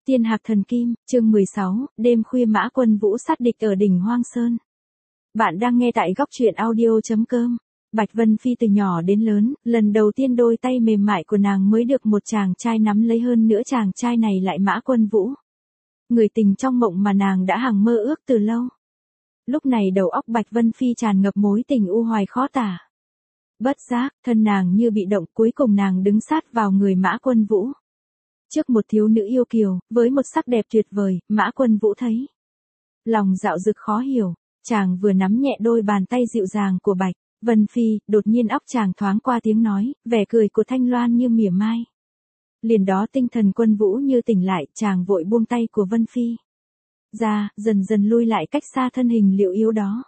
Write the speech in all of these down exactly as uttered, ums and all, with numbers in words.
Tiên Hạc Thần Kim, chương mười sáu, đêm khuya Mã Quân Vũ sát địch ở đỉnh Hoang Sơn. Bạn đang nghe tại góc truyện audio chấm com. Bạch Vân Phi từ nhỏ đến lớn, lần đầu tiên đôi tay mềm mại của nàng mới được một chàng trai nắm lấy, hơn nữa chàng trai này lại Mã Quân Vũ. Người tình trong mộng mà nàng đã hằng mơ ước từ lâu. Lúc này đầu óc Bạch Vân Phi tràn ngập mối tình u hoài khó tả. Bất giác, thân nàng như bị động, cuối cùng nàng đứng sát vào người Mã Quân Vũ. Trước một thiếu nữ yêu kiều, với một sắc đẹp tuyệt vời, Mã Quân Vũ thấy lòng dạo dực khó hiểu. Chàng vừa nắm nhẹ đôi bàn tay dịu dàng của Bạch Vân Phi, đột nhiên óc chàng thoáng qua tiếng nói, vẻ cười của Thanh Loan như mỉa mai. Liền đó tinh thần Quân Vũ như tỉnh lại, chàng vội buông tay của Vân Phi ra, dần dần lui lại cách xa thân hình liệu yếu đó.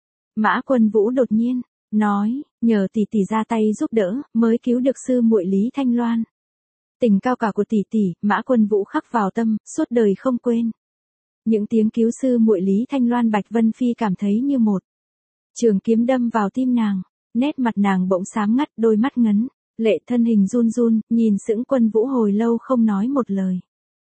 Mã Quân Vũ đột nhiên nói, nhờ tỷ tỷ ra tay giúp đỡ, mới cứu được sư muội Lý Thanh Loan. Tình cao cả của tỷ tỷ, Mã Quân Vũ khắc vào tâm, suốt đời không quên. Những tiếng cứu sư muội Lý Thanh Loan, Bạch Vân Phi cảm thấy như một trường kiếm đâm vào tim nàng. Nét mặt nàng bỗng xám ngắt, đôi mắt ngấn lệ, thân hình run run, nhìn sững Quân Vũ hồi lâu không nói một lời.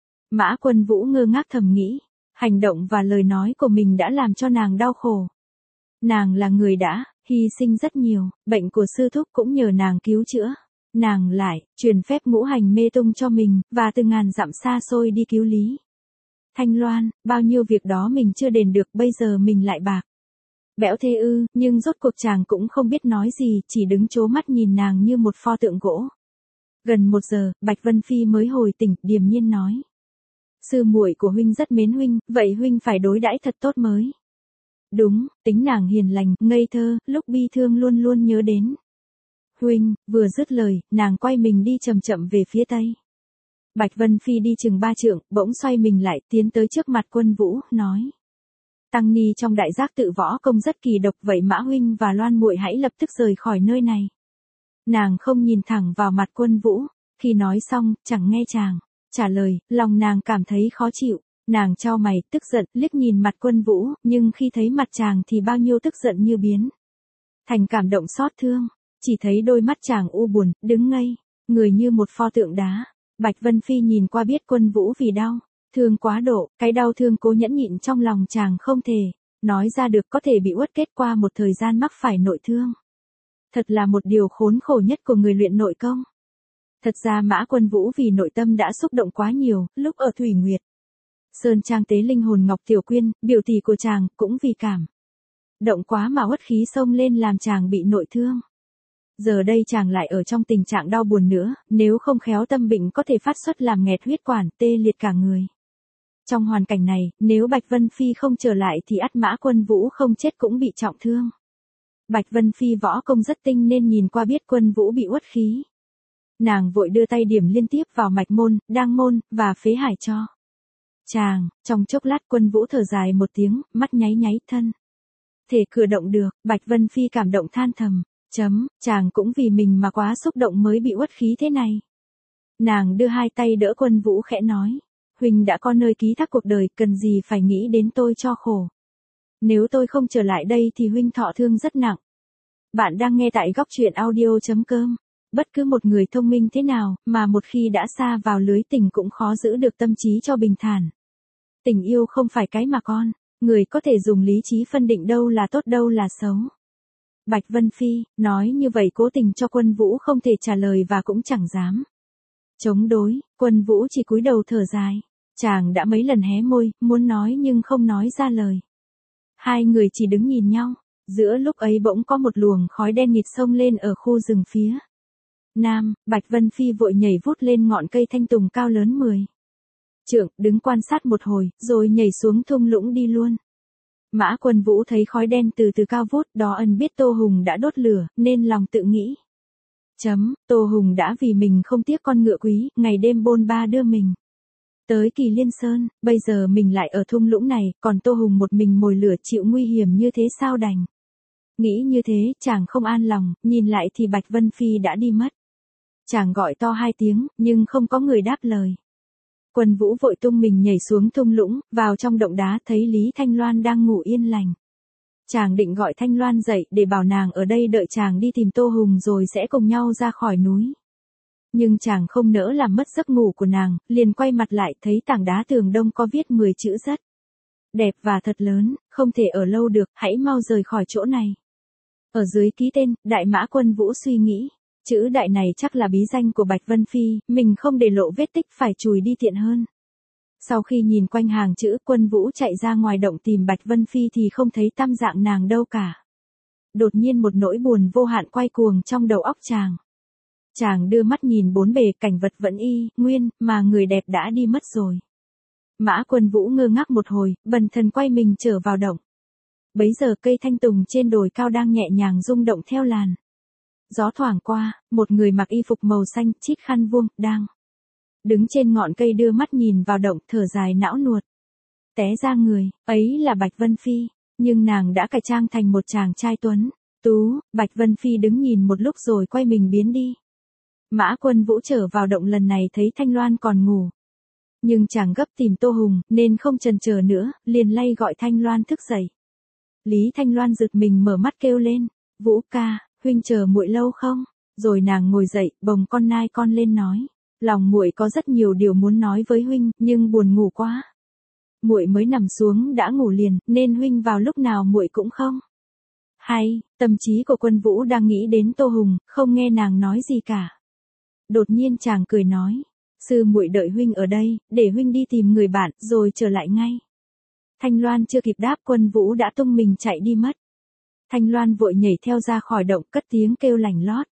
Mã Quân Vũ ngơ ngác thầm nghĩ, hành động và lời nói của mình đã làm cho nàng đau khổ. Nàng là người đã hy sinh rất nhiều, bệnh của sư thúc cũng nhờ nàng cứu chữa. Nàng lại truyền phép ngũ hành mê tung cho mình, và từ ngàn dặm xa xôi đi cứu Lý Thanh Loan, bao nhiêu việc đó mình chưa đền được, bây giờ mình lại bạc bẽo thế ư? Nhưng rốt cuộc chàng cũng không biết nói gì, chỉ đứng trố mắt nhìn nàng như một pho tượng gỗ. Gần một giờ, Bạch Vân Phi mới hồi tỉnh, điềm nhiên nói: sư muội của huynh rất mến huynh, vậy huynh phải đối đãi thật tốt mới đúng. Tính nàng hiền lành, ngây thơ, lúc bi thương luôn luôn nhớ đến huynh. Vừa dứt lời, nàng quay mình đi chậm chậm về phía tây. Bạch Vân Phi đi chừng ba trượng, bỗng xoay mình lại, tiến tới trước mặt Quân Vũ, nói: tăng ni trong đại giác tự võ công rất kỳ độc, vậy Mã huynh và Loan muội hãy lập tức rời khỏi nơi này. Nàng không nhìn thẳng vào mặt Quân Vũ, khi nói xong, chẳng nghe chàng trả lời, lòng nàng cảm thấy khó chịu. Nàng chau mày, tức giận, liếc nhìn mặt Quân Vũ, nhưng khi thấy mặt chàng thì bao nhiêu tức giận như biến thành cảm động xót thương. Chỉ thấy đôi mắt chàng u buồn, đứng ngây người như một pho tượng đá. Bạch Vân Phi nhìn qua biết Quân Vũ vì đau thương quá độ, cái đau thương cố nhẫn nhịn trong lòng chàng không thể nói ra được, có thể bị uất kết qua một thời gian mắc phải nội thương. Thật là một điều khốn khổ nhất của người luyện nội công. Thật ra Mã Quân Vũ vì nội tâm đã xúc động quá nhiều, lúc ở Thủy Nguyệt Sơn Trang tế linh hồn Ngọc Tiểu Quyên, biểu tỷ của chàng, cũng vì cảm động quá mà uất khí xông lên làm chàng bị nội thương. Giờ đây chàng lại ở trong tình trạng đau buồn nữa, nếu không khéo tâm bệnh có thể phát xuất làm nghẹt huyết quản, tê liệt cả người. Trong hoàn cảnh này, nếu Bạch Vân Phi không trở lại thì ắt Mã Quân Vũ không chết cũng bị trọng thương. Bạch Vân Phi võ công rất tinh nên nhìn qua biết Quân Vũ bị uất khí. Nàng vội đưa tay điểm liên tiếp vào mạch môn, đăng môn, và phế hải cho chàng. Trong chốc lát Quân Vũ thở dài một tiếng, mắt nháy nháy, thân thể cử động được. Bạch Vân Phi cảm động than thầm, chấm, chàng cũng vì mình mà quá xúc động mới bị uất khí thế này. Nàng đưa hai tay đỡ Quân Vũ khẽ nói, huynh đã có nơi ký thác cuộc đời, cần gì phải nghĩ đến tôi cho khổ. Nếu tôi không trở lại đây thì huynh thọ thương rất nặng. Bạn đang nghe tại góc truyện audio chấm com. Bất cứ một người thông minh thế nào, mà một khi đã sa vào lưới tình cũng khó giữ được tâm trí cho bình thản. Tình yêu không phải cái mà con người có thể dùng lý trí phân định đâu là tốt đâu là xấu. Bạch Vân Phi nói như vậy cố tình cho Quân Vũ không thể trả lời và cũng chẳng dám chống đối. Quân Vũ chỉ cúi đầu thở dài. Chàng đã mấy lần hé môi, muốn nói nhưng không nói ra lời. Hai người chỉ đứng nhìn nhau. Giữa lúc ấy bỗng có một luồng khói đen nghịt xông lên ở khu rừng phía nam. Bạch Vân Phi vội nhảy vút lên ngọn cây thanh tùng cao lớn mười trượng, đứng quan sát một hồi, rồi nhảy xuống thung lũng đi luôn. Mã Quân Vũ thấy khói đen từ từ cao vút, đó ân biết Tô Hùng đã đốt lửa, nên lòng tự nghĩ. Chấm, Tô Hùng đã vì mình không tiếc con ngựa quý, ngày đêm bôn ba đưa mình tới Kỳ Liên Sơn, bây giờ mình lại ở thung lũng này, còn Tô Hùng một mình mồi lửa chịu nguy hiểm như thế sao đành. Nghĩ như thế, chàng không an lòng, nhìn lại thì Bạch Vân Phi đã đi mất. Chàng gọi to hai tiếng, nhưng không có người đáp lời. Quân Vũ vội tung mình nhảy xuống thung lũng, vào trong động đá thấy Lý Thanh Loan đang ngủ yên lành. Chàng định gọi Thanh Loan dậy để bảo nàng ở đây đợi chàng đi tìm Tô Hùng rồi sẽ cùng nhau ra khỏi núi. Nhưng chàng không nỡ làm mất giấc ngủ của nàng, liền quay mặt lại thấy tảng đá tường đông có viết mười chữ rất đẹp và thật lớn, không thể ở lâu được, hãy mau rời khỏi chỗ này. Ở dưới ký tên, Đại Mã Quân Vũ suy nghĩ, chữ đại này chắc là bí danh của Bạch Vân Phi, mình không để lộ vết tích phải chùi đi tiện hơn. Sau khi nhìn quanh hàng chữ, Quân Vũ chạy ra ngoài động tìm Bạch Vân Phi thì không thấy tăm dạng nàng đâu cả. Đột nhiên một nỗi buồn vô hạn quay cuồng trong đầu óc chàng. Chàng đưa mắt nhìn bốn bề, cảnh vật vẫn y, nguyên, mà người đẹp đã đi mất rồi. Mã Quân Vũ ngơ ngác một hồi, bần thần quay mình trở vào động. Bấy giờ cây thanh tùng trên đồi cao đang nhẹ nhàng rung động theo làn gió thoảng qua, một người mặc y phục màu xanh, chít khăn vuông, đang đứng trên ngọn cây đưa mắt nhìn vào động, thở dài não nuột. Té ra người ấy là Bạch Vân Phi, nhưng nàng đã cải trang thành một chàng trai tuấn tú. Bạch Vân Phi đứng nhìn một lúc rồi quay mình biến đi. Mã Quân Vũ trở vào động lần này thấy Thanh Loan còn ngủ. Nhưng chàng gấp tìm Tô Hùng, nên không chần chờ nữa, liền lay gọi Thanh Loan thức dậy. Lý Thanh Loan giật mình mở mắt kêu lên, Vũ ca, huynh chờ muội lâu không? Rồi nàng ngồi dậy, bồng con nai con lên nói, lòng muội có rất nhiều điều muốn nói với huynh, nhưng buồn ngủ quá. Muội mới nằm xuống đã ngủ liền, nên huynh vào lúc nào muội cũng không hay. Tâm trí của Quân Vũ đang nghĩ đến Tô Hùng, không nghe nàng nói gì cả. Đột nhiên chàng cười nói, sư muội đợi huynh ở đây, để huynh đi tìm người bạn, rồi trở lại ngay. Thanh Loan chưa kịp đáp, Quân Vũ đã tung mình chạy đi mất. Thanh Loan vội nhảy theo ra khỏi động, cất tiếng kêu lành lót.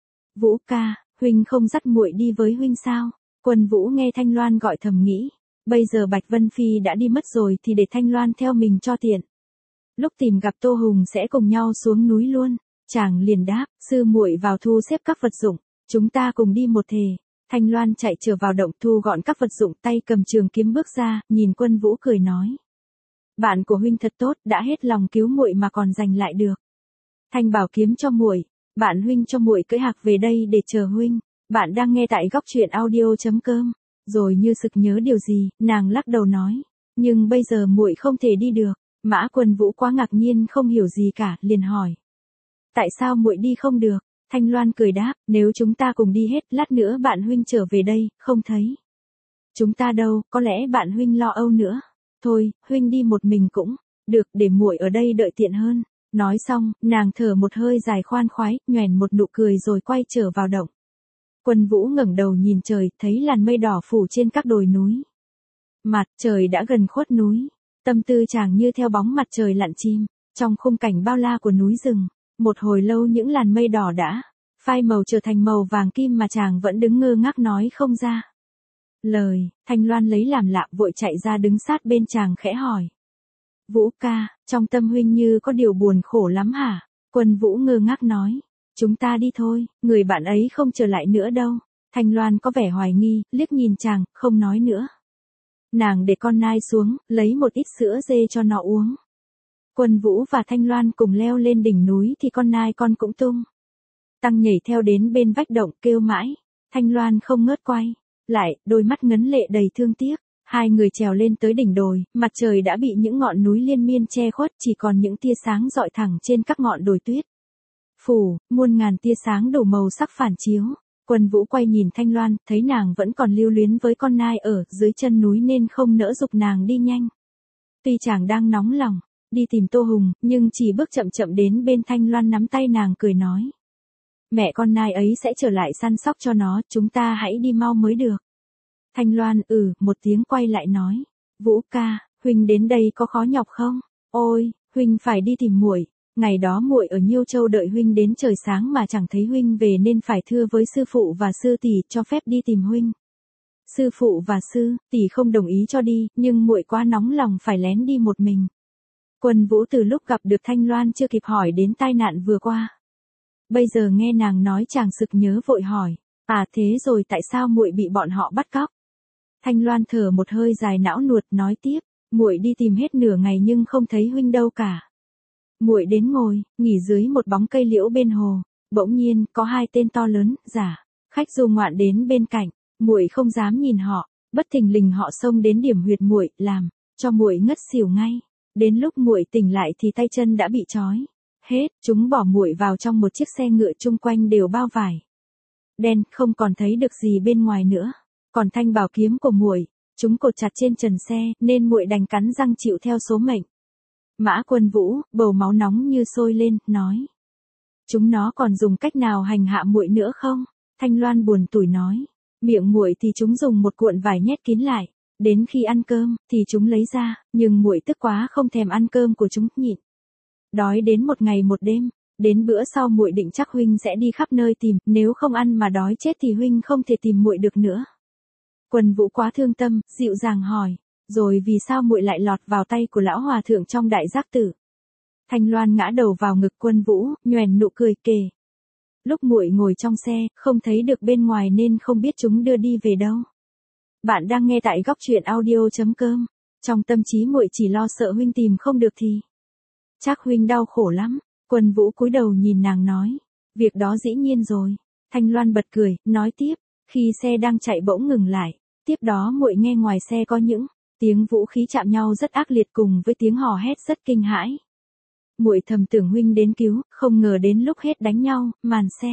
Vũ ca, huynh không dắt muội đi với huynh sao? Quân Vũ nghe Thanh Loan gọi thầm nghĩ, bây giờ Bạch Vân Phi đã đi mất rồi thì để Thanh Loan theo mình cho tiện. Lúc tìm gặp Tô Hùng sẽ cùng nhau xuống núi luôn. Chàng liền đáp, sư muội vào thu xếp các vật dụng, chúng ta cùng đi một thể. Thanh Loan chạy trở vào động thu gọn các vật dụng, tay cầm trường kiếm bước ra, nhìn Quân Vũ cười nói. Bạn của huynh thật tốt, đã hết lòng cứu muội mà còn giành lại được thanh bảo kiếm cho muội. Bạn huynh cho muội cưỡi hạc về đây để chờ huynh. Bạn đang nghe tại góc truyện audio chấm com. Rồi như sực nhớ điều gì, nàng lắc đầu nói, nhưng bây giờ muội không thể đi được. Mã Quân Vũ quá ngạc nhiên không hiểu gì cả, liền hỏi, tại sao muội đi không được? Thanh Loan cười đáp, nếu chúng ta cùng đi hết, lát nữa bạn huynh trở về đây, không thấy chúng ta đâu, có lẽ bạn huynh lo âu nữa. Thôi, huynh đi một mình cũng được, để muội ở đây đợi tiện hơn. Nói xong, nàng thở một hơi dài khoan khoái, nhoẻn một nụ cười rồi quay trở vào động. Quân Vũ ngẩng đầu nhìn trời, thấy làn mây đỏ phủ trên các đồi núi. Mặt trời đã gần khuất núi, tâm tư chàng như theo bóng mặt trời lặn chim, trong khung cảnh bao la của núi rừng. Một hồi lâu những làn mây đỏ đã phai màu trở thành màu vàng kim mà chàng vẫn đứng ngơ ngác nói không ra lời. Thanh Loan lấy làm lạ vội chạy ra đứng sát bên chàng khẽ hỏi, Vũ ca, trong tâm huynh như có điều buồn khổ lắm hả? Quân Vũ ngơ ngác nói, chúng ta đi thôi, người bạn ấy không trở lại nữa đâu. Thanh Loan có vẻ hoài nghi, liếc nhìn chàng, không nói nữa. Nàng để con nai xuống, lấy một ít sữa dê cho nó uống. Quân Vũ và Thanh Loan cùng leo lên đỉnh núi thì con nai con cũng tung tăng nhảy theo đến bên vách động kêu mãi. Thanh Loan không ngớt quay lại, đôi mắt ngấn lệ đầy thương tiếc. Hai người trèo lên tới đỉnh đồi, mặt trời đã bị những ngọn núi liên miên che khuất, chỉ còn những tia sáng rọi thẳng trên các ngọn đồi tuyết. Phủ, muôn ngàn tia sáng đủ màu sắc phản chiếu. Quân Vũ quay nhìn Thanh Loan, thấy nàng vẫn còn lưu luyến với con nai ở dưới chân núi nên không nỡ giục nàng đi nhanh. Tuy chàng đang nóng lòng đi tìm Tô Hùng, nhưng chỉ bước chậm chậm đến bên Thanh Loan nắm tay nàng cười nói, mẹ con nai ấy sẽ trở lại săn sóc cho nó, chúng ta hãy đi mau mới được. Thanh Loan ừ một tiếng quay lại nói, Vũ ca, huynh đến đây có khó nhọc không? Ôi, huynh phải đi tìm muội. Ngày đó muội ở Nhiêu Châu đợi huynh đến trời sáng mà chẳng thấy huynh về nên phải thưa với sư phụ và sư tỷ cho phép đi tìm huynh. Sư phụ và sư tỷ không đồng ý cho đi, nhưng muội quá nóng lòng phải lén đi một mình. Quân Vũ từ lúc gặp được Thanh Loan chưa kịp hỏi đến tai nạn vừa qua. Bây giờ nghe nàng nói chàng sực nhớ vội hỏi, à thế rồi tại sao muội bị bọn họ bắt cóc? Thanh Loan thở một hơi dài não nuột nói tiếp, muội đi tìm hết nửa ngày nhưng không thấy huynh đâu cả. Muội đến ngồi, nghỉ dưới một bóng cây liễu bên hồ, bỗng nhiên có hai tên to lớn, giả khách du ngoạn đến bên cạnh, muội không dám nhìn họ, bất thình lình họ xông đến điểm huyệt muội, làm cho muội ngất xỉu ngay. Đến lúc muội tỉnh lại thì tay chân đã bị trói hết, chúng bỏ muội vào trong một chiếc xe ngựa chung quanh đều bao vải. đen, không còn thấy được gì bên ngoài nữa. Còn thanh bảo kiếm của muội, chúng cột chặt trên trần xe, nên muội đành cắn răng chịu theo số mệnh. Mã Quân Vũ, bầu máu nóng như sôi lên, nói. Chúng nó còn dùng cách nào hành hạ muội nữa không? Thanh Loan buồn tủi nói. Miệng muội thì chúng dùng một cuộn vải nhét kín lại. Đến khi ăn cơm, thì chúng lấy ra, nhưng muội tức quá không thèm ăn cơm của chúng, nhịn. Đói đến một ngày một đêm, đến bữa sau muội định chắc huynh sẽ đi khắp nơi tìm, nếu không ăn mà đói chết thì huynh không thể tìm muội được nữa. Quân Vũ quá thương tâm, dịu dàng hỏi, rồi vì sao muội lại lọt vào tay của lão hòa thượng trong đại giác tử? Thanh Loan ngã đầu vào ngực Quân Vũ, nhoẻn nụ cười kề. Lúc muội ngồi trong xe, không thấy được bên ngoài nên không biết chúng đưa đi về đâu. Bạn đang nghe tại góc truyện audio chấm com. Trong tâm trí muội chỉ lo sợ huynh tìm không được thì. Chắc huynh đau khổ lắm. Quân Vũ cúi đầu nhìn nàng nói. Việc đó dĩ nhiên rồi. Thanh Loan bật cười, nói tiếp. Khi xe đang chạy bỗng ngừng lại. Tiếp đó muội nghe ngoài xe có những tiếng vũ khí chạm nhau rất ác liệt cùng với tiếng hò hét rất kinh hãi. Muội thầm tưởng huynh đến cứu, không ngờ đến lúc hết đánh nhau, màn xe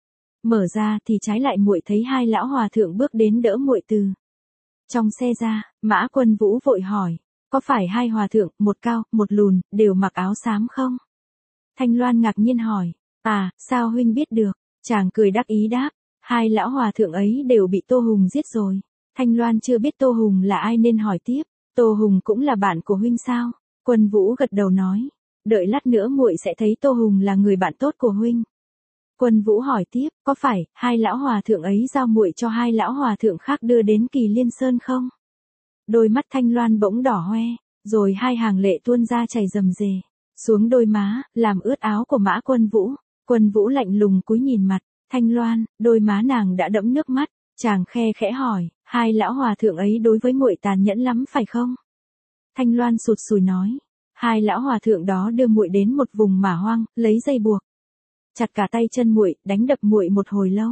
mở ra thì trái lại muội thấy hai lão hòa thượng bước đến đỡ muội từ trong xe ra. Mã Quân Vũ vội hỏi, có phải hai hòa thượng, một cao, một lùn, đều mặc áo xám không? Thanh Loan ngạc nhiên hỏi, à, sao huynh biết được? Chàng cười đắc ý đáp, hai lão hòa thượng ấy đều bị Tô Hùng giết rồi. Thanh Loan chưa biết Tô Hùng là ai nên hỏi tiếp, Tô Hùng cũng là bạn của huynh sao? Quân Vũ gật đầu nói, đợi lát nữa muội sẽ thấy Tô Hùng là người bạn tốt của huynh. Quân Vũ hỏi tiếp, có phải hai lão hòa thượng ấy giao muội cho hai lão hòa thượng khác đưa đến Kỳ Liên Sơn không? Đôi mắt Thanh Loan bỗng đỏ hoe, rồi hai hàng lệ tuôn ra chảy rầm rề xuống đôi má, làm ướt áo của Mã Quân Vũ. Quân Vũ lạnh lùng cúi nhìn mặt Thanh Loan, đôi má nàng đã đẫm nước mắt. Chàng khe khẽ hỏi, hai lão hòa thượng ấy đối với muội tàn nhẫn lắm phải không? Thanh Loan sụt sùi nói, hai lão hòa thượng đó đưa muội đến một vùng mả hoang, lấy dây buộc chặt cả tay chân muội, đánh đập muội một hồi lâu.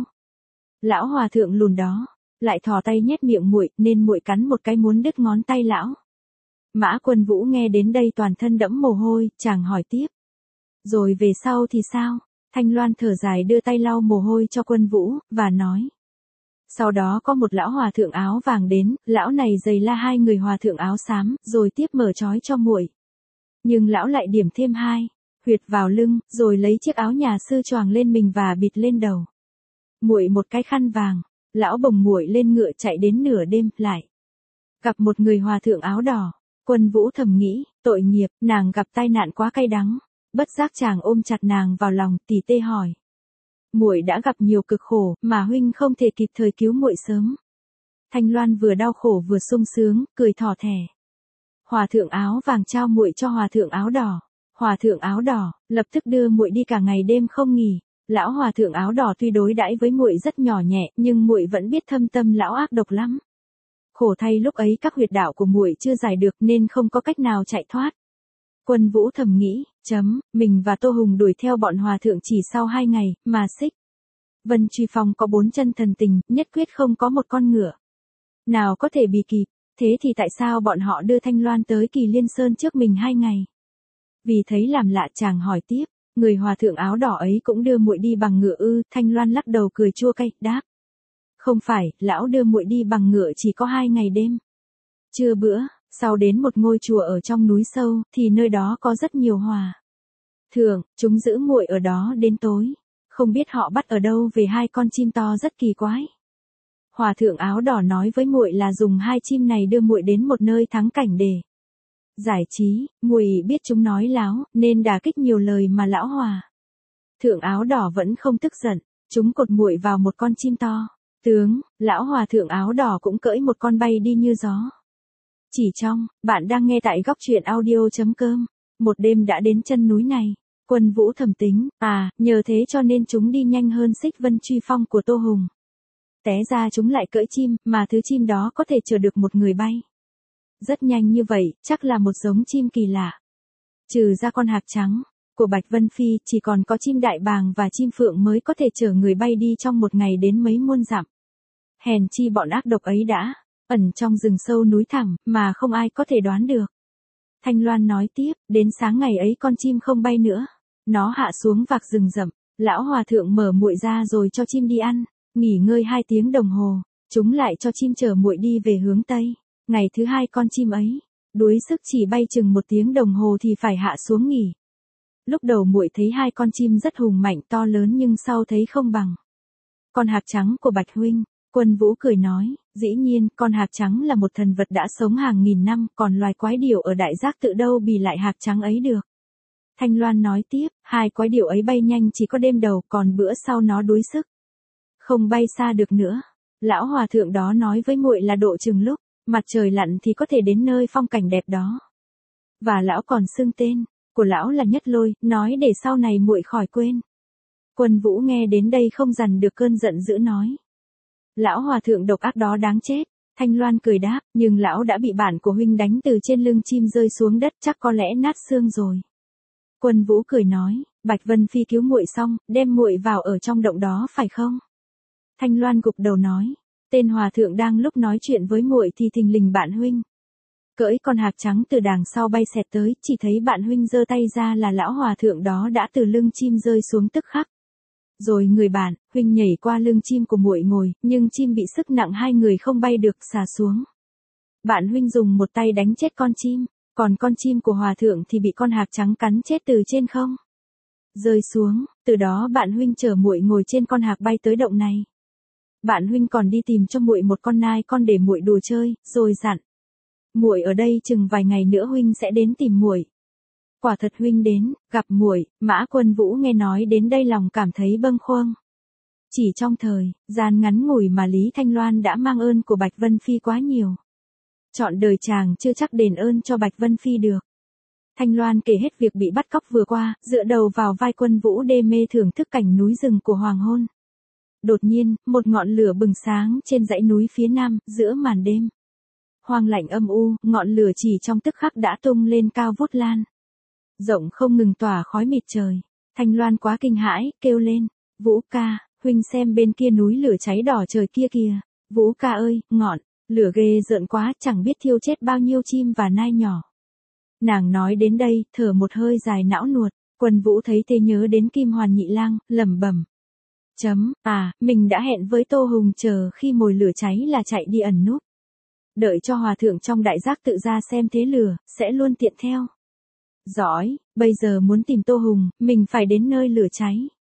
Lão hòa thượng lùn đó lại thò tay nhét miệng muội, nên muội cắn một cái muốn đứt ngón tay lão. Mã Quân Vũ nghe đến đây toàn thân đẫm mồ hôi, chàng hỏi tiếp. Rồi về sau thì sao? Thanh Loan thở dài đưa tay lau mồ hôi cho Quân Vũ, và nói. Sau đó có một lão hòa thượng áo vàng đến, lão này giày la hai người hòa thượng áo xám, rồi tiếp mở trói cho muội. Nhưng lão lại điểm thêm hai huyệt vào lưng, rồi lấy chiếc áo nhà sư choàng lên mình và bịt lên đầu muội một cái khăn vàng. Lão bồng muội lên ngựa chạy đến nửa đêm, lại gặp một người hòa thượng áo đỏ. Quân Vũ thầm nghĩ, tội nghiệp, nàng gặp tai nạn quá cay đắng. Bất giác chàng ôm chặt nàng vào lòng, tỉ tê hỏi. Muội đã gặp nhiều cực khổ, mà huynh không thể kịp thời cứu muội sớm. Thanh Loan vừa đau khổ vừa sung sướng, cười thỏ thẻ. Hòa thượng áo vàng trao muội cho hòa thượng áo đỏ. Hòa thượng áo đỏ lập tức đưa muội đi cả ngày đêm không nghỉ. Lão hòa thượng áo đỏ tuy đối đãi với muội rất nhỏ nhẹ, nhưng muội vẫn biết thâm tâm lão ác độc lắm. Khổ thay lúc ấy các huyệt đạo của muội chưa giải được nên không có cách nào chạy thoát. Quân Vũ thầm nghĩ, chấm, mình và Tô Hùng đuổi theo bọn hòa thượng chỉ sau hai ngày, mà Xích Vân Truy Phong có bốn chân thần tình, nhất quyết không có một con ngựa nào có thể bì kịp. Thế thì tại sao bọn họ đưa Thanh Loan tới Kỳ Liên Sơn trước mình hai ngày? Vì thấy làm lạ chàng hỏi tiếp, người hòa thượng áo đỏ ấy cũng đưa muội đi bằng ngựa ư? Thanh Loan lắc đầu cười chua cay, đáp. Không phải, lão đưa muội đi bằng ngựa chỉ có hai ngày đêm. Trưa bữa, sau đến một ngôi chùa ở trong núi sâu, thì nơi đó có rất nhiều hòa thượng, chúng giữ muội ở đó đến tối. Không biết họ bắt ở đâu về hai con chim to rất kỳ quái. Hòa thượng áo đỏ nói với muội là dùng hai chim này đưa muội đến một nơi thắng cảnh để giải trí. Muội biết chúng nói láo, nên đả kích nhiều lời mà lão hòa thượng áo đỏ vẫn không tức giận. Chúng cột muội vào một con chim to. Tướng, lão hòa thượng áo đỏ cũng cưỡi một con bay đi như gió. Chỉ trong, bạn đang nghe tại góc truyện audio chấm com. Một đêm đã đến chân núi này. Quân Vũ thầm tính, à, nhờ thế cho nên chúng đi nhanh hơn Xích Vân Truy Phong của Tô Hùng. Té ra chúng lại cưỡi chim, mà thứ chim đó có thể chở được một người bay rất nhanh như vậy, chắc là một giống chim kỳ lạ. Trừ ra con hạc trắng của Bạch Vân Phi, chỉ còn có chim đại bàng và chim phượng mới có thể chở người bay đi trong một ngày đến mấy muôn dặm. Hèn chi bọn ác độc ấy đã ẩn trong rừng sâu núi thẳm, mà không ai có thể đoán được. Thanh Loan nói tiếp, đến sáng ngày ấy con chim không bay nữa. Nó hạ xuống vạc rừng rậm, lão hòa thượng mở muội ra rồi cho chim đi ăn. nghỉ ngơi hai tiếng đồng hồ, chúng lại cho chim chở muội đi về hướng Tây. Ngày thứ hai con chim ấy, đuối sức chỉ bay chừng một tiếng đồng hồ thì phải hạ xuống nghỉ. Lúc đầu muội thấy hai con chim rất hùng mạnh to lớn nhưng sau thấy không bằng. Con hạc trắng của Bạch huynh, Quân Vũ cười nói, dĩ nhiên, con hạc trắng là một thần vật đã sống hàng nghìn năm, còn loài quái điểu ở đại giác tự đâu bì lại hạc trắng ấy được. Thanh Loan nói tiếp, hai quái điểu ấy bay nhanh chỉ có đêm đầu, còn bữa sau nó đuối sức, không bay xa được nữa. Lão hòa thượng đó nói với muội là độ chừng lúc mặt trời lặn thì có thể đến nơi phong cảnh đẹp đó. Và lão còn xưng tên của lão là Nhất Lôi, nói để sau này muội khỏi quên. Quân Vũ nghe đến đây không dằn được cơn giận dữ nói, lão hòa thượng độc ác đó đáng chết. Thanh Loan cười đáp, nhưng lão đã bị bạn của huynh đánh từ trên lưng chim rơi xuống đất, chắc có lẽ nát xương rồi. Quân Vũ cười nói, Bạch Vân Phi cứu muội xong, đem muội vào ở trong động đó phải không? Thanh Loan gục đầu nói, tên hòa thượng đang lúc nói chuyện với muội thì thình lình bạn huynh cưỡi con hạc trắng từ đằng sau bay xẹt tới, chỉ thấy bạn huynh giơ tay ra là lão hòa thượng đó đã từ lưng chim rơi xuống tức khắc. Rồi người bạn, huynh nhảy qua lưng chim của muội ngồi, nhưng chim bị sức nặng hai người không bay được xà xuống. Bạn huynh dùng một tay đánh chết con chim, còn con chim của hòa thượng thì bị con hạc trắng cắn chết từ trên không rơi xuống, từ đó bạn huynh chở muội ngồi trên con hạc bay tới động này. Bạn huynh còn đi tìm cho muội một con nai con để muội đùa chơi, rồi dặn, muội ở đây chừng vài ngày nữa huynh sẽ đến tìm muội. Quả thật huynh đến, gặp muội. Mã Quân Vũ nghe nói đến đây lòng cảm thấy bâng khuâng. Chỉ trong thời gian ngắn ngủi mà Lý Thanh Loan đã mang ơn của Bạch Vân Phi quá nhiều. Trọn đời chàng chưa chắc đền ơn cho Bạch Vân Phi được. Thanh Loan kể hết việc bị bắt cóc vừa qua, dựa đầu vào vai Quân Vũ đê mê thưởng thức cảnh núi rừng của hoàng hôn. Đột nhiên, một ngọn lửa bừng sáng trên dãy núi phía nam, giữa màn đêm hoang lạnh âm u, ngọn lửa chỉ trong tức khắc đã tung lên cao vút lan rộng không ngừng tỏa khói mịt trời. Thanh Loan quá kinh hãi, kêu lên, Vũ ca, huynh xem bên kia núi lửa cháy đỏ trời kia kìa. Vũ ca ơi, ngọn lửa ghê rợn quá, chẳng biết thiêu chết bao nhiêu chim và nai nhỏ. Nàng nói đến đây, thở một hơi dài não nuột. Quân Vũ thấy thế nhớ đến Kim Hoàn Nhị Lang, lẩm bẩm, chấm, à, mình đã hẹn với Tô Hùng chờ khi mồi lửa cháy là chạy đi ẩn núp. Đợi cho hòa thượng trong đại giác tự ra xem thế lửa, sẽ luôn tiện theo. Giỏi, bây giờ muốn tìm Tô Hùng, mình phải đến nơi lửa cháy.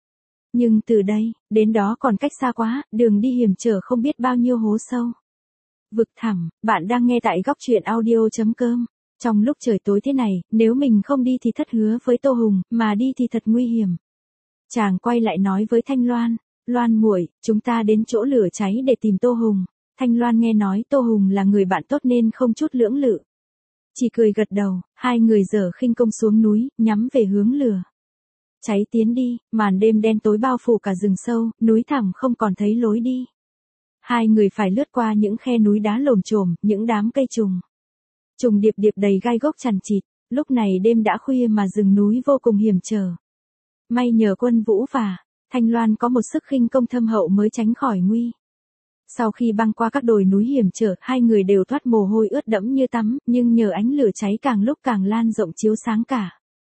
Nhưng từ đây, đến đó còn cách xa quá, đường đi hiểm trở không biết bao nhiêu hố sâu. Vực thẳm, bạn đang nghe tại góc truyện audio chấm com. Trong lúc trời tối thế này, nếu mình không đi thì thất hứa với Tô Hùng, mà đi thì thật nguy hiểm. Chàng quay lại nói với Thanh Loan, Loan muội, chúng ta đến chỗ lửa cháy để tìm Tô Hùng. Thanh Loan nghe nói Tô Hùng là người bạn tốt nên không chút lưỡng lự. Chỉ cười gật đầu, hai người dở khinh công xuống núi, nhắm về hướng lửa cháy tiến đi. Màn đêm đen tối bao phủ cả rừng sâu, núi thẳm không còn thấy lối đi. Hai người phải lướt qua những khe núi đá lồm chồm, những đám cây trùng trùng điệp điệp đầy gai gốc chằng chịt. Lúc này đêm đã khuya mà rừng núi vô cùng hiểm trở. May nhờ Quân Vũ và Thanh Loan có một sức khinh công thâm hậu mới tránh khỏi nguy. Sau khi băng qua các đồi núi hiểm trở, hai người đều thoát mồ hôi ướt đẫm như tắm, nhưng nhờ ánh lửa cháy càng lúc càng lan rộng chiếu sáng cả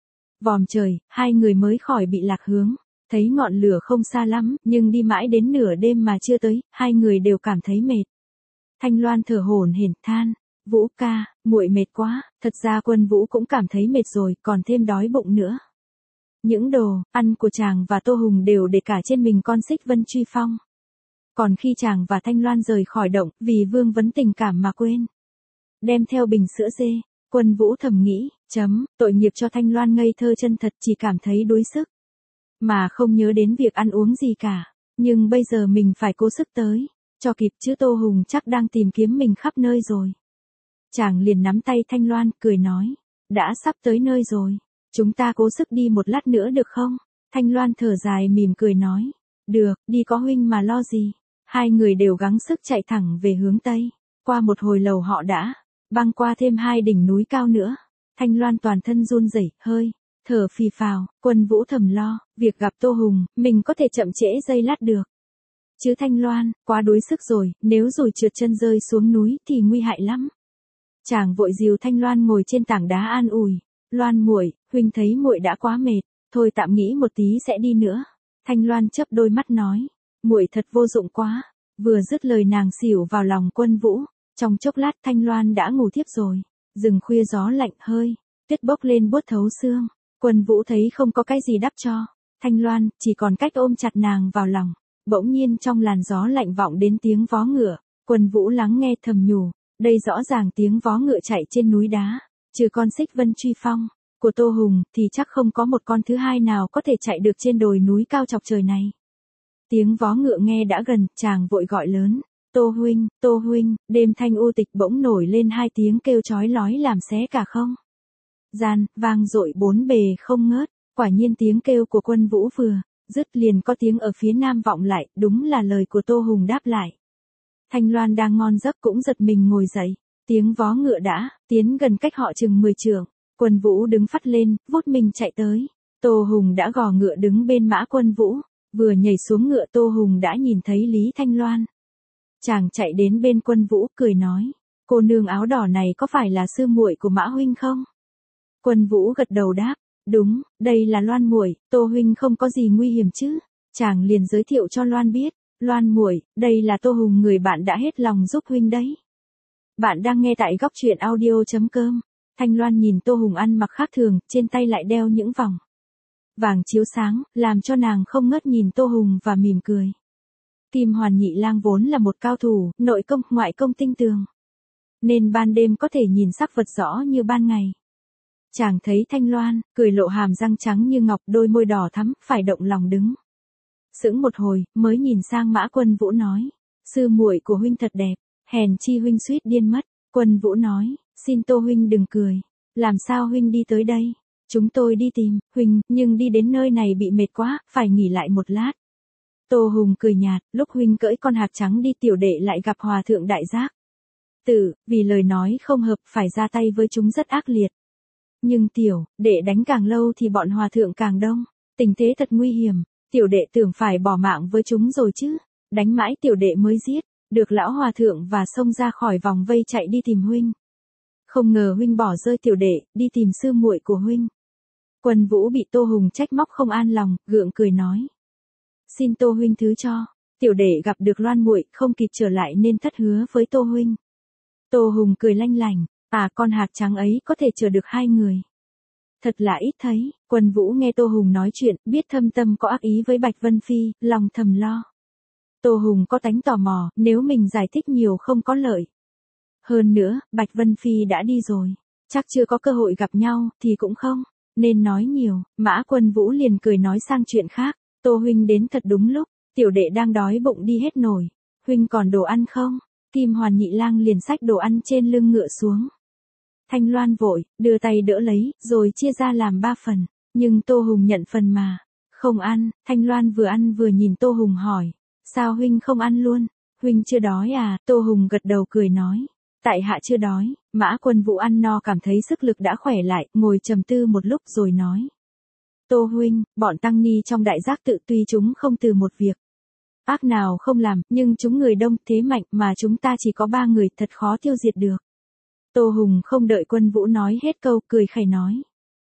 vòm trời, hai người mới khỏi bị lạc hướng. Thấy ngọn lửa không xa lắm, nhưng đi mãi đến nửa đêm mà chưa tới, hai người đều cảm thấy mệt. Thanh Loan thở hổn hển than, Vũ ca, muội mệt quá. Thật ra Quân Vũ cũng cảm thấy mệt rồi, còn thêm đói bụng nữa. Những đồ ăn của chàng và Tô Hùng đều để cả trên mình con Xích Vân Truy Phong. Còn khi chàng và Thanh Loan rời khỏi động, vì vương vấn tình cảm mà quên đem theo bình sữa dê. Quân Vũ thầm nghĩ, chấm, tội nghiệp cho Thanh Loan ngây thơ chân thật, chỉ cảm thấy đuối sức mà không nhớ đến việc ăn uống gì cả. Nhưng bây giờ mình phải cố sức tới cho kịp, chứ Tô Hùng chắc đang tìm kiếm mình khắp nơi rồi. Chàng liền nắm tay Thanh Loan, cười nói, đã sắp tới nơi rồi, chúng ta cố sức đi một lát nữa được không? Thanh Loan thở dài mỉm cười nói, được, đi có huynh mà lo gì. Hai người đều gắng sức chạy thẳng về hướng Tây. Qua một hồi lầu họ đã băng qua thêm hai đỉnh núi cao nữa. Thanh Loan toàn thân run rẩy, hơi thở phì phào. Quân Vũ thầm lo, việc gặp Tô Hùng, mình có thể chậm trễ giây lát được. Chứ Thanh Loan, quá đuối sức rồi, nếu rồi trượt chân rơi xuống núi thì nguy hại lắm. Chàng vội dìu Thanh Loan ngồi trên tảng đá an ủi, Loan muội, huynh thấy muội đã quá mệt, thôi tạm nghĩ một tí sẽ đi nữa. Thanh Loan chớp đôi mắt nói, muội thật vô dụng quá. Vừa dứt lời nàng xỉu vào lòng Quân Vũ. Trong chốc lát Thanh Loan đã ngủ thiếp rồi. Rừng khuya gió lạnh hơi, tuyết bốc lên buốt thấu xương. Quân Vũ thấy không có cái gì đắp cho Thanh Loan, chỉ còn cách ôm chặt nàng vào lòng. Bỗng nhiên trong làn gió lạnh vọng đến tiếng vó ngựa. Quân Vũ lắng nghe thầm nhủ, đây rõ ràng tiếng vó ngựa chạy trên núi đá. Trừ con Xích Vân Truy Phong của Tô Hùng thì chắc không có một con thứ hai nào có thể chạy được trên đồi núi cao chọc trời này. Tiếng vó ngựa nghe đã gần, chàng vội gọi lớn, Tô huynh, Tô huynh. Đêm thanh u tịch bỗng nổi lên hai tiếng kêu chói lói làm xé cả không gian, vang dội bốn bề không ngớt. Quả nhiên tiếng kêu của Quân Vũ vừa dứt liền có tiếng ở phía nam vọng lại, đúng là lời của Tô Hùng đáp lại. Thanh Loan đang ngon giấc cũng giật mình ngồi dậy, tiếng vó ngựa đã tiến gần cách họ chừng mười trượng. Quân Vũ đứng phắt lên, vút mình chạy tới. Tô Hùng đã gò ngựa đứng bên mã Quân Vũ, vừa nhảy xuống ngựa Tô Hùng đã nhìn thấy Lý Thanh Loan. Chàng chạy đến bên Quân Vũ cười nói, cô nương áo đỏ này có phải là sư muội của Mã huynh không? Quân Vũ gật đầu đáp, đúng, đây là Loan muội, Tô huynh không có gì nguy hiểm chứ? Chàng liền giới thiệu cho Loan biết, Loan muội, đây là Tô Hùng người bạn đã hết lòng giúp huynh đấy. Bạn đang nghe tại góc truyện audio chấm com. Thanh Loan nhìn Tô Hùng ăn mặc khác thường, trên tay lại đeo những vòng vàng chiếu sáng, làm cho nàng không ngớt nhìn Tô Hùng và mỉm cười. Kim Hoàn Nhị Lang vốn là một cao thủ, nội công, ngoại công tinh tường, nên ban đêm có thể nhìn sắc vật rõ như ban ngày. Chàng thấy Thanh Loan, cười lộ hàm răng trắng như ngọc, đôi môi đỏ thắm, phải động lòng đứng. Sững một hồi, mới nhìn sang Mã Quân Vũ nói, sư muội của huynh thật đẹp, hèn chi huynh suýt điên mất. Quân Vũ nói, xin Tô huynh đừng cười, làm sao huynh đi tới đây? Chúng tôi đi tìm huynh, nhưng đi đến nơi này bị mệt quá, phải nghỉ lại một lát. Tô Hùng cười nhạt, lúc huynh cưỡi con hạc trắng đi tiểu đệ lại gặp hòa thượng đại giác tử, vì lời nói không hợp phải ra tay với chúng rất ác liệt. Nhưng tiểu đệ đánh càng lâu thì bọn hòa thượng càng đông, tình thế thật nguy hiểm, tiểu đệ tưởng phải bỏ mạng với chúng rồi chứ, đánh mãi tiểu đệ mới giết được lão hòa thượng và xông ra khỏi vòng vây chạy đi tìm huynh. Không ngờ huynh bỏ rơi tiểu đệ, đi tìm sư muội của huynh. Quân Vũ bị Tô Hùng trách móc không an lòng, gượng cười nói, xin Tô huynh thứ cho, tiểu đệ gặp được Loan muội, không kịp trở lại nên thất hứa với Tô huynh. Tô Hùng cười lanh lành, à con hạc trắng ấy có thể chở được hai người. Thật là ít thấy. Quân Vũ nghe Tô Hùng nói chuyện, biết thâm tâm có ác ý với Bạch Vân Phi, lòng thầm lo. Tô Hùng có tánh tò mò, nếu mình giải thích nhiều không có lợi. Hơn nữa, Bạch Vân Phi đã đi rồi, chắc chưa có cơ hội gặp nhau, thì cũng không nên nói nhiều. Mã Quân Vũ liền cười nói sang chuyện khác, Tô huynh đến thật đúng lúc, tiểu đệ đang đói bụng đi hết nổi, huynh còn đồ ăn không? Kim Hoàn Nhị Lang liền xách đồ ăn trên lưng ngựa xuống. Thanh Loan vội đưa tay đỡ lấy, rồi chia ra làm ba phần, nhưng Tô Hùng nhận phần mà không ăn. Thanh Loan vừa ăn vừa nhìn Tô Hùng hỏi, sao huynh không ăn luôn? Huynh chưa đói à? Tô Hùng gật đầu cười nói, tại hạ chưa đói. Mã Quân Vũ ăn no cảm thấy sức lực đã khỏe lại, ngồi trầm tư một lúc rồi nói, Tô huynh, bọn tăng ni trong đại giác tự tuy chúng không từ một việc ác nào không làm, nhưng chúng người đông thế mạnh mà chúng ta chỉ có ba người, thật khó tiêu diệt được. Tô Hùng không đợi Quân Vũ nói hết câu, cười khẩy nói,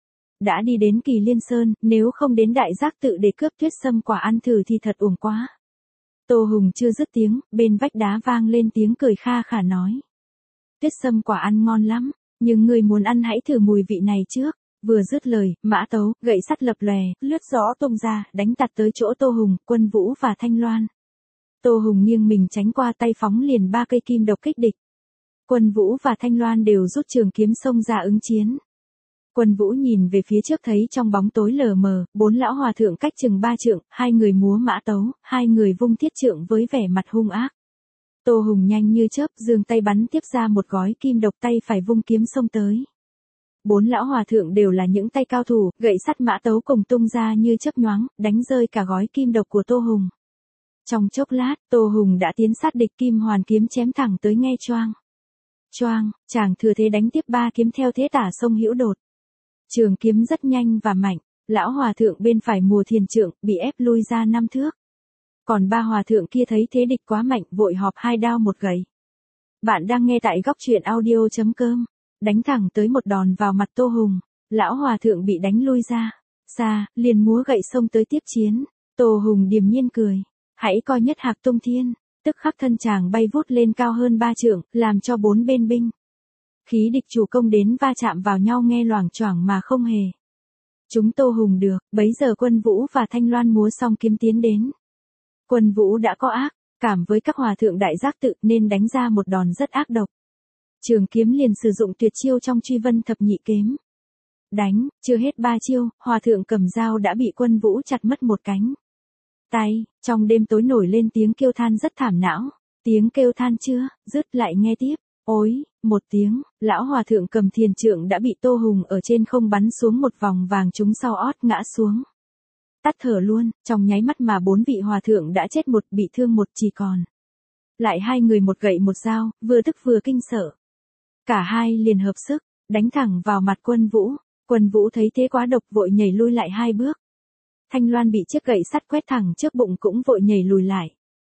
đã đi đến Kỳ Liên Sơn, nếu không đến đại giác tự để cướp tuyết sâm quả ăn thử thì thật uổng quá. Tô Hùng chưa dứt tiếng, bên vách đá vang lên tiếng cười kha khả nói, tuyết sâm quả ăn ngon lắm, nhưng người muốn ăn hãy thử mùi vị này trước. Vừa dứt lời, mã tấu, gậy sắt lập lòe, lướt gió tung ra, đánh tạt tới chỗ Tô Hùng, Quân Vũ và Thanh Loan. Tô Hùng nghiêng mình tránh qua, tay phóng liền ba cây kim độc kích địch. Quân Vũ và Thanh Loan đều rút trường kiếm xông ra ứng chiến. Quân Vũ nhìn về phía trước thấy trong bóng tối lờ mờ, bốn lão hòa thượng cách chừng ba trượng, hai người múa mã tấu, hai người vung thiết trượng với vẻ mặt hung ác. Tô Hùng nhanh như chớp, giương tay bắn tiếp ra một gói kim độc, tay phải vung kiếm xông tới. Bốn lão hòa thượng đều là những tay cao thủ, gậy sắt mã tấu cùng tung ra như chớp nhoáng, đánh rơi cả gói kim độc của Tô Hùng. Trong chốc lát, Tô Hùng đã tiến sát địch, kim hoàn kiếm chém thẳng tới nghe choang. Choang, chàng thừa thế đánh tiếp ba kiếm theo thế tả sông hữu đột. Trường kiếm rất nhanh và mạnh, lão hòa thượng bên phải mùa thiền trượng, bị ép lui ra năm thước. Còn ba hòa thượng kia thấy thế địch quá mạnh, vội họp hai đao một gậy. Bạn đang nghe tại góc truyện audio chấm com. Đánh thẳng tới một đòn vào mặt Tô Hùng, lão hòa thượng bị đánh lui ra xa, liền múa gậy xông tới tiếp chiến. Tô Hùng điềm nhiên cười, hãy coi nhất hạc tung thiên, tức khắc thân chàng bay vút lên cao hơn ba trượng, làm cho bốn bên binh khí địch chủ công đến va chạm vào nhau nghe loảng choảng mà không hề. Chúng Tô Hùng được, bấy giờ Quân Vũ và Thanh Loan múa xong kiếm tiến đến. Quân Vũ đã có ác cảm với các hòa thượng đại giác tự nên đánh ra một đòn rất ác độc. Trường kiếm liền sử dụng tuyệt chiêu trong truy vân thập nhị kiếm. Đánh, chưa hết ba chiêu, hòa thượng cầm dao đã bị Quân Vũ chặt mất một cánh tay, trong đêm tối nổi lên tiếng kêu than rất thảm não. Tiếng kêu than chưa dứt lại nghe tiếp, ối, một tiếng, lão hòa thượng cầm thiền trượng đã bị Tô Hùng ở trên không bắn xuống một vòng vàng trúng sau ót ngã xuống. Tắt thở luôn, trong nháy mắt mà bốn vị hòa thượng đã chết một, bị thương một, chỉ còn lại hai người một gậy một dao, vừa tức vừa kinh sợ. Cả hai liền hợp sức, đánh thẳng vào mặt Quân Vũ. Quân Vũ thấy thế quá độc vội nhảy lui lại hai bước. Thanh Loan bị chiếc gậy sắt quét thẳng trước bụng cũng vội nhảy lùi lại.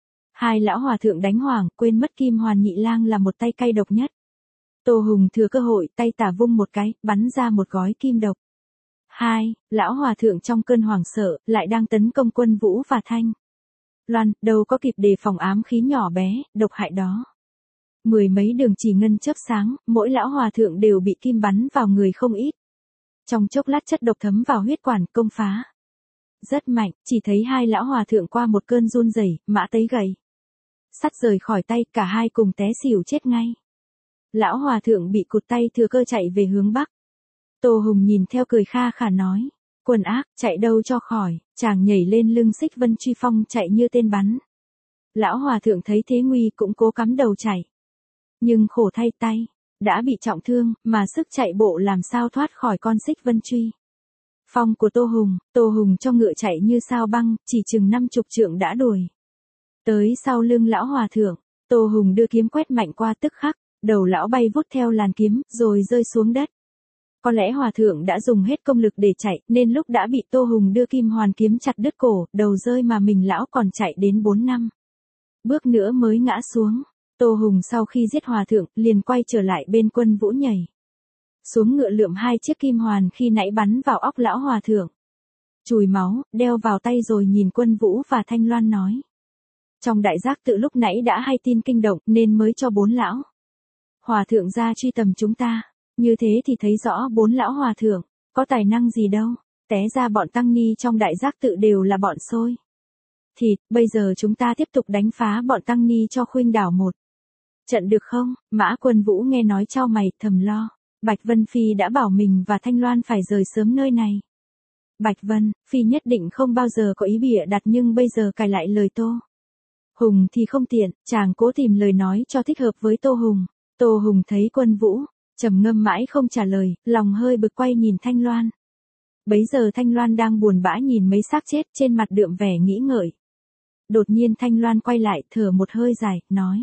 Hai lão hòa thượng đánh hoảng, quên mất Kim Hoàn Nhị Lang là một tay cay độc nhất. Tô Hùng thừa cơ hội, tay tả vung một cái, bắn ra một gói kim độc. Hai, lão hòa thượng trong cơn hoảng sợ, lại đang tấn công Quân Vũ và Thanh Loan, đâu có kịp đề phòng ám khí nhỏ bé, độc hại đó. Mười mấy đường chỉ ngân chớp sáng, mỗi lão hòa thượng đều bị kim bắn vào người không ít. Trong chốc lát chất độc thấm vào huyết quản, công phá rất mạnh, chỉ thấy hai lão hòa thượng qua một cơn run rẩy, mã tấy gậy sắt rời khỏi tay, cả hai cùng té xỉu chết ngay. Lão hòa thượng bị cụt tay thừa cơ chạy về hướng bắc. Tô Hùng nhìn theo cười kha khả nói, Quân ác, chạy đâu cho khỏi, chàng nhảy lên lưng Xích Vân Truy Phong chạy như tên bắn. Lão hòa thượng thấy thế nguy cũng cố cắm đầu chạy. Nhưng khổ thay tay, đã bị trọng thương, mà sức chạy bộ làm sao thoát khỏi con Xích Vân Truy Phong của Tô Hùng. Tô Hùng cho ngựa chạy như sao băng, chỉ chừng năm chục trượng đã đuổi tới sau lưng lão hòa thượng. Tô Hùng đưa kiếm quét mạnh qua, tức khắc đầu lão bay vút theo làn kiếm, rồi rơi xuống đất. Có lẽ hòa thượng đã dùng hết công lực để chạy, nên lúc đã bị Tô Hùng đưa kim hoàn kiếm chặt đứt cổ, đầu rơi mà mình lão còn chạy đến bốn năm bước nữa mới ngã xuống. Tô Hùng sau khi giết hòa thượng, liền quay trở lại bên Quân Vũ nhảy xuống ngựa lượm hai chiếc kim hoàn khi nãy bắn vào óc lão hòa thượng. Chùi máu, đeo vào tay rồi nhìn Quân Vũ và Thanh Loan nói. Trong đại giác tự lúc nãy đã hay tin kinh động nên mới cho bốn lão hòa thượng ra truy tầm chúng ta. Như thế thì thấy rõ bốn lão hòa thượng có tài năng gì đâu, té ra bọn tăng ni trong đại giác tự đều là bọn xôi thịt. Bây giờ chúng ta tiếp tục đánh phá bọn tăng ni cho khuynh đảo một trận được không? Mã Quân Vũ nghe nói chau mày, thầm lo. Bạch Vân Phi đã bảo mình và Thanh Loan phải rời sớm nơi này. Bạch Vân Phi nhất định không bao giờ có ý bịa đặt, nhưng bây giờ cài lại lời Tô Hùng thì không tiện, chàng cố tìm lời nói cho thích hợp với Tô Hùng. Tô Hùng thấy Quân Vũ trầm ngâm mãi không trả lời, lòng hơi bực quay nhìn Thanh Loan. Bấy giờ Thanh Loan đang buồn bã nhìn mấy xác chết, trên mặt đượm vẻ nghĩ ngợi. Đột nhiên Thanh Loan quay lại, thở một hơi dài, nói.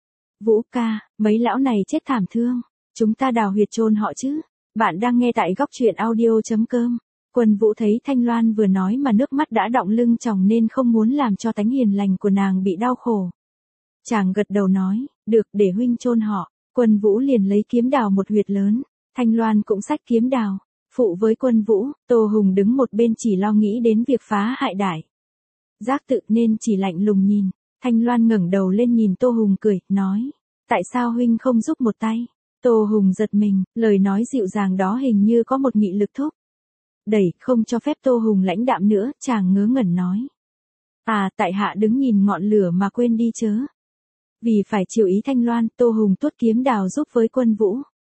Vũ ca, mấy lão này chết thảm thương, chúng ta đào huyệt chôn họ chứ. Bạn đang nghe tại góc truyện audio.com. Quân Vũ thấy Thanh Loan vừa nói mà nước mắt đã đọng lưng tròng nên không muốn làm cho tánh hiền lành của nàng bị đau khổ. Chàng gật đầu nói, được, để huynh chôn họ. Quân Vũ liền lấy kiếm đào một huyệt lớn, Thanh Loan cũng xách kiếm đào, phụ với Quân Vũ. Tô Hùng đứng một bên chỉ lo nghĩ đến việc phá hại đại giác tự nên chỉ lạnh lùng nhìn. Thanh Loan ngẩng đầu lên nhìn Tô Hùng cười, nói, tại sao huynh không giúp một tay? Tô Hùng giật mình, lời nói dịu dàng đó hình như có một nghị lực thúc đẩy, không cho phép Tô Hùng lãnh đạm nữa. Chàng ngớ ngẩn nói, à, tại hạ đứng nhìn ngọn lửa mà quên đi chớ. Vì phải chiều ý Thanh Loan, Tô Hùng tuốt kiếm đào giúp với Quân Vũ.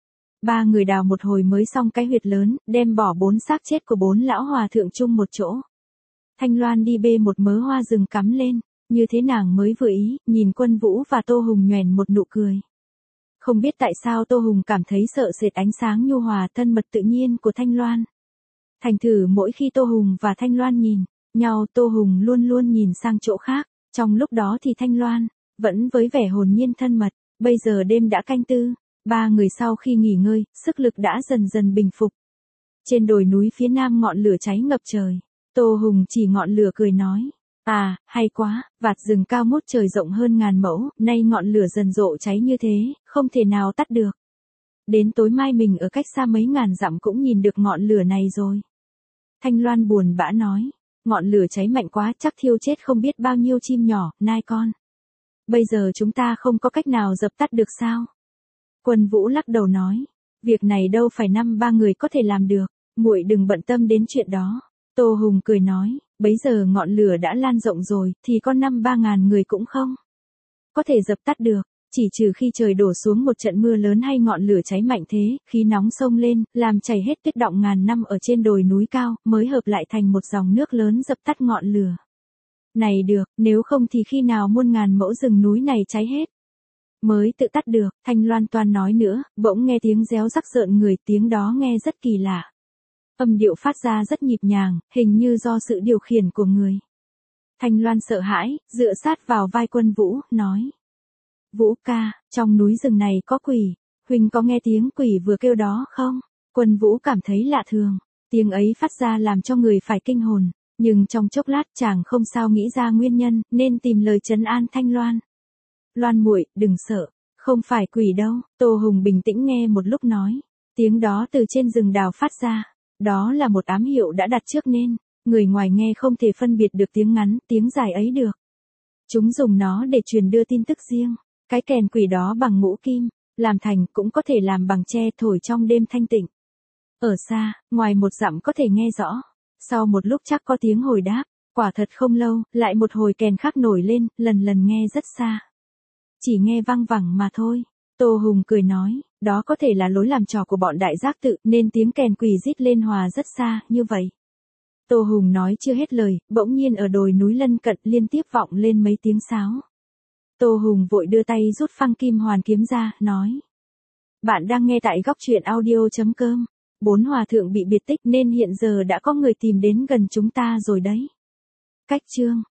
Ba người đào một hồi mới xong cái huyệt lớn, đem bỏ bốn xác chết của bốn lão hòa thượng chung một chỗ. Thanh Loan đi bê một mớ hoa rừng cắm lên, như thế nàng mới vừa ý, nhìn Quân Vũ và Tô Hùng nhoẻn một nụ cười. Không biết tại sao Tô Hùng cảm thấy sợ sệt ánh sáng nhu hòa thân mật tự nhiên của Thanh Loan. Thành thử mỗi khi Tô Hùng và Thanh Loan nhìn nhau, Tô Hùng luôn luôn nhìn sang chỗ khác. Trong lúc đó thì Thanh Loan vẫn với vẻ hồn nhiên thân mật. Bây giờ đêm đã canh tư, ba người sau khi nghỉ ngơi, sức lực đã dần dần bình phục. Trên đồi núi phía nam ngọn lửa cháy ngập trời. Tô Hùng chỉ ngọn lửa cười nói, à, hay quá, vạt rừng cao ngút trời rộng hơn ngàn mẫu, nay ngọn lửa dần rộ cháy như thế, không thể nào tắt được. Đến tối mai mình ở cách xa mấy ngàn dặm cũng nhìn được ngọn lửa này rồi. Thanh Loan buồn bã nói, ngọn lửa cháy mạnh quá chắc thiêu chết không biết bao nhiêu chim nhỏ, nai con. Bây giờ chúng ta không có cách nào dập tắt được sao? Quân Vũ lắc đầu nói, việc này đâu phải năm ba người có thể làm được, muội đừng bận tâm đến chuyện đó. Tô Hùng cười nói, bấy giờ ngọn lửa đã lan rộng rồi, thì có năm ba ngàn người cũng không có thể dập tắt được, chỉ trừ khi trời đổ xuống một trận mưa lớn hay ngọn lửa cháy mạnh thế, khí nóng sông lên, làm chảy hết tuyết đọng ngàn năm ở trên đồi núi cao, mới hợp lại thành một dòng nước lớn dập tắt ngọn lửa. Này được, nếu không thì khi nào muôn ngàn mẫu rừng núi này cháy hết mới tự tắt được. Thanh Loan toan nói nữa, bỗng nghe tiếng réo rắc rợn người, tiếng đó nghe rất kỳ lạ. Âm điệu phát ra rất nhịp nhàng, hình như do sự điều khiển của người. Thanh Loan sợ hãi, dựa sát vào vai Quân Vũ, nói. Vũ ca, trong núi rừng này có quỷ, huynh có nghe tiếng quỷ vừa kêu đó không? Quân Vũ cảm thấy lạ thường, tiếng ấy phát ra làm cho người phải kinh hồn, nhưng trong chốc lát chàng không sao nghĩ ra nguyên nhân, nên tìm lời trấn an Thanh Loan. Loan muội, đừng sợ, không phải quỷ đâu. Tô Hùng bình tĩnh nghe một lúc nói, tiếng đó từ trên rừng đào phát ra, đó là một ám hiệu đã đặt trước nên người ngoài nghe không thể phân biệt được tiếng ngắn, tiếng dài ấy được. Chúng dùng nó để truyền đưa tin tức riêng. Cái kèn quỷ đó bằng ngũ kim, làm thành cũng có thể làm bằng tre thổi trong đêm thanh tịnh. Ở xa, ngoài một dặm có thể nghe rõ. Sau một lúc chắc có tiếng hồi đáp, quả thật không lâu, lại một hồi kèn khác nổi lên, lần lần nghe rất xa. Chỉ nghe vang vẳng mà thôi. Tô Hùng cười nói, đó có thể là lối làm trò của bọn đại giác tự, nên tiếng kèn quỷ rít lên hòa rất xa, như vậy. Tô Hùng nói chưa hết lời, bỗng nhiên ở đồi núi lân cận liên tiếp vọng lên mấy tiếng sáo. Tô Hùng vội đưa tay rút phăng kim hoàn kiếm ra, nói. Bạn đang nghe tại góc truyện audio chấm com. Bốn hòa thượng bị biệt tích nên hiện giờ đã có người tìm đến gần chúng ta rồi đấy. Cách chương